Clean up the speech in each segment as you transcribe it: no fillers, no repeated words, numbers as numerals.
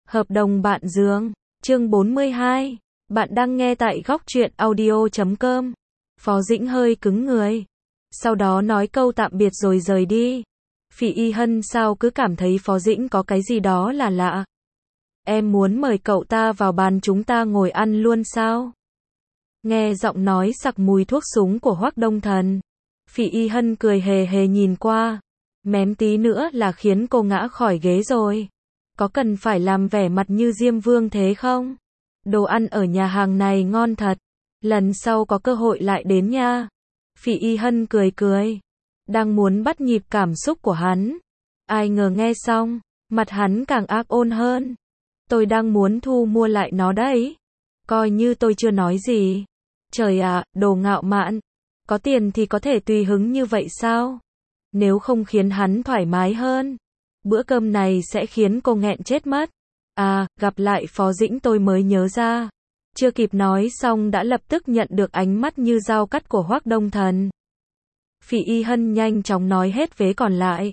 Hợp đồng bạn giường, chương 42. Bạn đang nghe tại góc truyện audio.com. Phó Dĩnh hơi cứng người. Sau đó nói câu tạm biệt rồi rời đi. Phỉ Y Hân sao cứ cảm thấy Phó Dĩnh có cái gì đó là lạ. Em muốn mời cậu ta vào bàn chúng ta ngồi ăn luôn sao? Nghe giọng nói sặc mùi thuốc súng của Hoắc Đông Thần. Phỉ Y Hân cười hề hề nhìn qua. Mém tí nữa là khiến cô ngã khỏi ghế rồi. Có cần phải làm vẻ mặt như Diêm Vương thế không? Đồ ăn ở nhà hàng này ngon thật. Lần sau có cơ hội lại đến nha. Phỉ Y Hân cười cười. Đang muốn bắt nhịp cảm xúc của hắn. Ai ngờ nghe xong, mặt hắn càng ác ôn hơn. Tôi đang muốn thu mua lại nó đấy. Coi như tôi chưa nói gì. Trời ạ, đồ ngạo mạn. Có tiền thì có thể tùy hứng như vậy sao? Nếu không khiến hắn thoải mái hơn, bữa cơm này sẽ khiến cô nghẹn chết mất. À, gặp lại Phó Dĩnh tôi mới nhớ ra. Chưa kịp nói xong đã lập tức nhận được ánh mắt như dao cắt của Hoắc Đông Thần. Phỉ Y Hân nhanh chóng nói hết vế còn lại.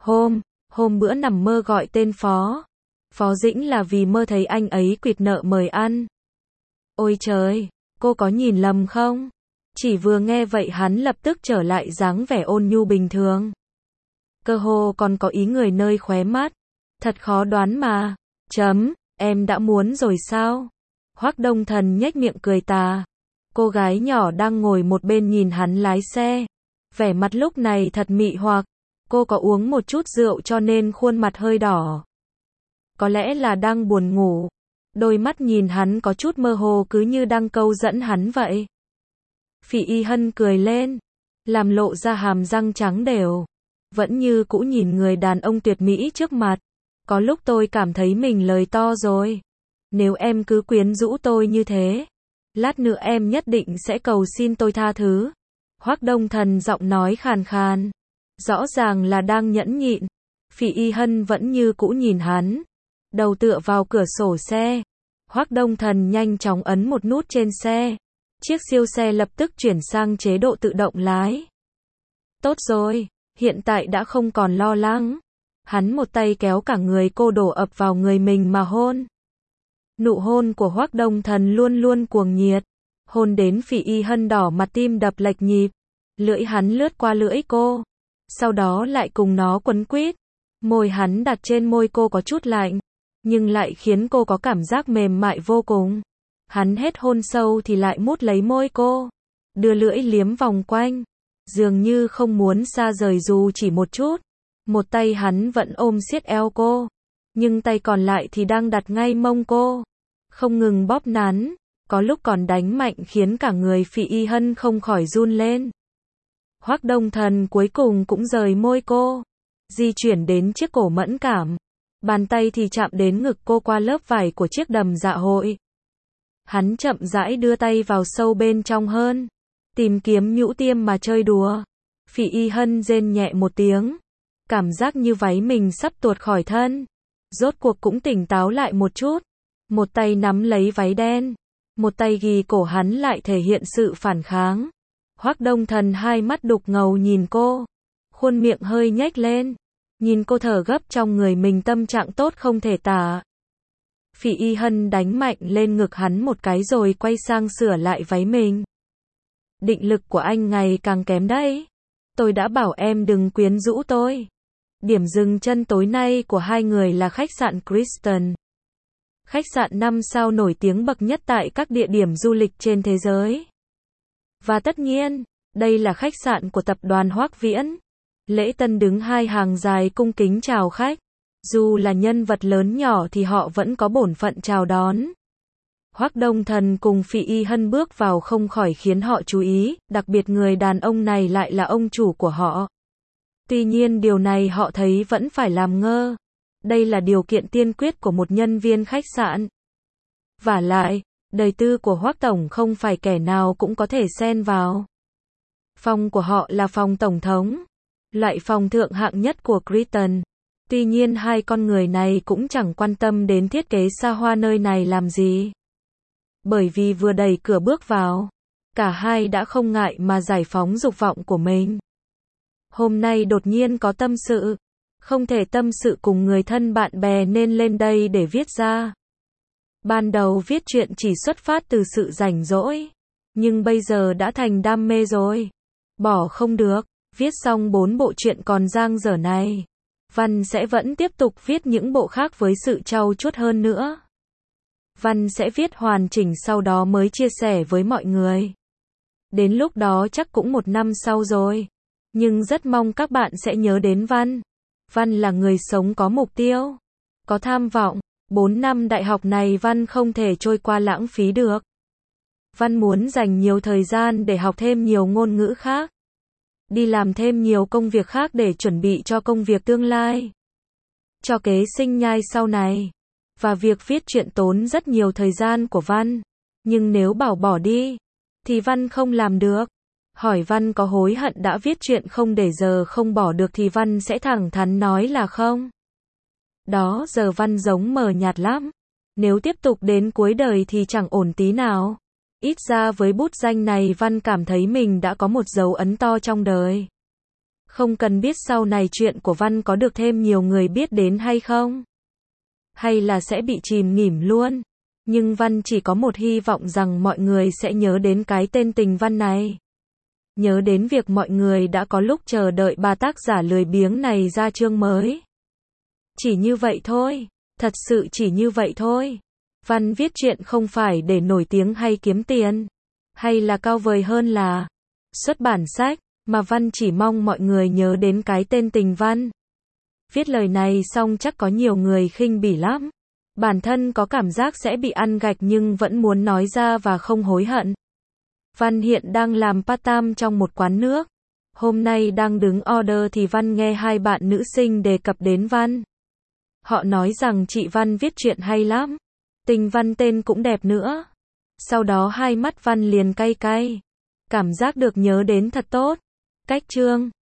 Hôm bữa nằm mơ gọi tên Phó Dĩnh là vì mơ thấy anh ấy quỵt nợ mời ăn. Ôi trời, cô có nhìn lầm không? Chỉ vừa nghe vậy hắn lập tức trở lại dáng vẻ ôn nhu bình thường. Cơ hồ còn có ý người nơi khóe mắt. Thật khó đoán mà. Em đã muốn rồi sao? Hoắc Đông Thần nhếch miệng cười tà. Cô gái nhỏ đang ngồi một bên nhìn hắn lái xe. Vẻ mặt lúc này thật mị hoặc. Cô có uống một chút rượu cho nên khuôn mặt hơi đỏ. Có lẽ là đang buồn ngủ. Đôi mắt nhìn hắn có chút mơ hồ cứ như đang câu dẫn hắn vậy. Phỉ Y Hân cười lên, làm lộ ra hàm răng trắng đều. Vẫn như cũ nhìn người đàn ông tuyệt mỹ trước mặt. Có lúc tôi cảm thấy mình lời to rồi. Nếu em cứ quyến rũ tôi như thế, lát nữa em nhất định sẽ cầu xin tôi tha thứ. Hoắc Đông Thần giọng nói khàn khàn. Rõ ràng là đang nhẫn nhịn. Phỉ Y Hân vẫn như cũ nhìn hắn. Đầu tựa vào cửa sổ xe. Hoắc Đông Thần nhanh chóng ấn một nút trên xe. Chiếc siêu xe lập tức chuyển sang chế độ tự động lái. Tốt rồi, hiện tại đã không còn lo lắng. Hắn một tay kéo cả người cô đổ ập vào người mình mà hôn. Nụ hôn của Hoắc Đông Thần luôn luôn cuồng nhiệt. Hôn đến Phỉ Y Hân đỏ mặt tim đập lệch nhịp. Lưỡi hắn lướt qua lưỡi cô. Sau đó lại cùng nó quấn quýt. Môi hắn đặt trên môi cô có chút lạnh. Nhưng lại khiến cô có cảm giác mềm mại vô cùng. Hắn hết hôn sâu thì lại mút lấy môi cô. Đưa lưỡi liếm vòng quanh. Dường như không muốn xa rời dù chỉ một chút. Một tay hắn vẫn ôm siết eo cô. Nhưng tay còn lại thì đang đặt ngay mông cô. Không ngừng bóp nắn. Có lúc còn đánh mạnh khiến cả người Phỉ Y Hân không khỏi run lên. Hoắc Đông Thần cuối cùng cũng rời môi cô. Di chuyển đến chiếc cổ mẫn cảm. Bàn tay thì chạm đến ngực cô qua lớp vải của chiếc đầm dạ hội. Hắn chậm rãi đưa tay vào sâu bên trong hơn. Tìm kiếm nhũ tiêm mà chơi đùa. Phỉ Y Hân rên nhẹ một tiếng. Cảm giác như váy mình sắp tuột khỏi thân. Rốt cuộc cũng tỉnh táo lại một chút. Một tay nắm lấy váy đen. Một tay ghi cổ hắn lại thể hiện sự phản kháng. Hoắc Đông Thần hai mắt đục ngầu nhìn cô. Khuôn miệng hơi nhếch lên. Nhìn cô thở gấp trong người mình tâm trạng tốt không thể tả. Phỉ Y Hân đánh mạnh lên ngực hắn một cái rồi quay sang sửa lại váy mình. Định lực của anh ngày càng kém đấy. Tôi đã bảo em đừng quyến rũ tôi. Điểm dừng chân tối nay của hai người là khách sạn Kristen. Khách sạn 5 sao nổi tiếng bậc nhất tại các địa điểm du lịch trên thế giới. Và tất nhiên, đây là khách sạn của tập đoàn Hoắc Viễn. Lễ tân đứng hai hàng dài cung kính chào khách. Dù là nhân vật lớn nhỏ thì họ vẫn có bổn phận chào đón. Hoắc Đông Thần cùng Phỉ Y Hân bước vào không khỏi khiến họ chú ý, đặc biệt người đàn ông này lại là ông chủ của họ. Tuy nhiên điều này họ thấy vẫn phải làm ngơ. Đây là điều kiện tiên quyết của một nhân viên khách sạn. Vả lại, đời tư của Hoắc Tổng không phải kẻ nào cũng có thể xen vào. Phòng của họ là phòng tổng thống. Loại phòng thượng hạng nhất của Kristen. Tuy nhiên hai con người này cũng chẳng quan tâm đến thiết kế xa hoa nơi này làm gì. Bởi vì vừa đẩy cửa bước vào, cả hai đã không ngại mà giải phóng dục vọng của mình. Hôm nay đột nhiên có tâm sự. Không thể tâm sự cùng người thân bạn bè nên lên đây để viết ra. Ban đầu viết truyện chỉ xuất phát từ sự rảnh rỗi, nhưng bây giờ đã thành đam mê rồi. Bỏ không được, viết xong 4 bộ truyện còn dang dở này, Văn sẽ vẫn tiếp tục viết những bộ khác với sự trau chuốt hơn nữa. Văn sẽ viết hoàn chỉnh sau đó mới chia sẻ với mọi người. Đến lúc đó chắc cũng 1 năm sau rồi. Nhưng rất mong các bạn sẽ nhớ đến Văn. Văn là người sống có mục tiêu, có tham vọng. 4 năm đại học này Văn không thể trôi qua lãng phí được. Văn muốn dành nhiều thời gian để học thêm nhiều ngôn ngữ khác. Đi làm thêm nhiều công việc khác để chuẩn bị cho công việc tương lai. Cho kế sinh nhai sau này. Và việc viết truyện tốn rất nhiều thời gian của Văn. Nhưng nếu bảo bỏ đi, thì Văn không làm được. Hỏi Văn có hối hận đã viết truyện không để giờ không bỏ được thì Văn sẽ thẳng thắn nói là không. Đó giờ Văn giống mờ nhạt lắm. Nếu tiếp tục đến cuối đời thì chẳng ổn tí nào. Ít ra với bút danh này Văn cảm thấy mình đã có một dấu ấn to trong đời. Không cần biết sau này chuyện của Văn có được thêm nhiều người biết đến hay không. Hay là sẽ bị chìm nghỉm luôn. Nhưng Văn chỉ có một hy vọng rằng mọi người sẽ nhớ đến cái tên Tình Văn này. Nhớ đến việc mọi người đã có lúc chờ đợi bà tác giả lười biếng này ra chương mới. Chỉ như vậy thôi. Thật sự chỉ như vậy thôi. Văn viết truyện không phải để nổi tiếng hay kiếm tiền. Hay là cao vời hơn là xuất bản sách. Mà Văn chỉ mong mọi người nhớ đến cái tên Tình Văn. Viết lời này xong chắc có nhiều người khinh bỉ lắm. Bản thân có cảm giác sẽ bị ăn gạch nhưng vẫn muốn nói ra và không hối hận. Văn hiện đang làm part-time trong một quán nước. Hôm nay đang đứng order thì Văn nghe 2 bạn nữ sinh đề cập đến Văn. Họ nói rằng chị Văn viết truyện hay lắm. Tình Văn tên cũng đẹp nữa. Sau đó hai mắt Văn liền cay cay. Cảm giác được nhớ đến thật tốt. Cách chương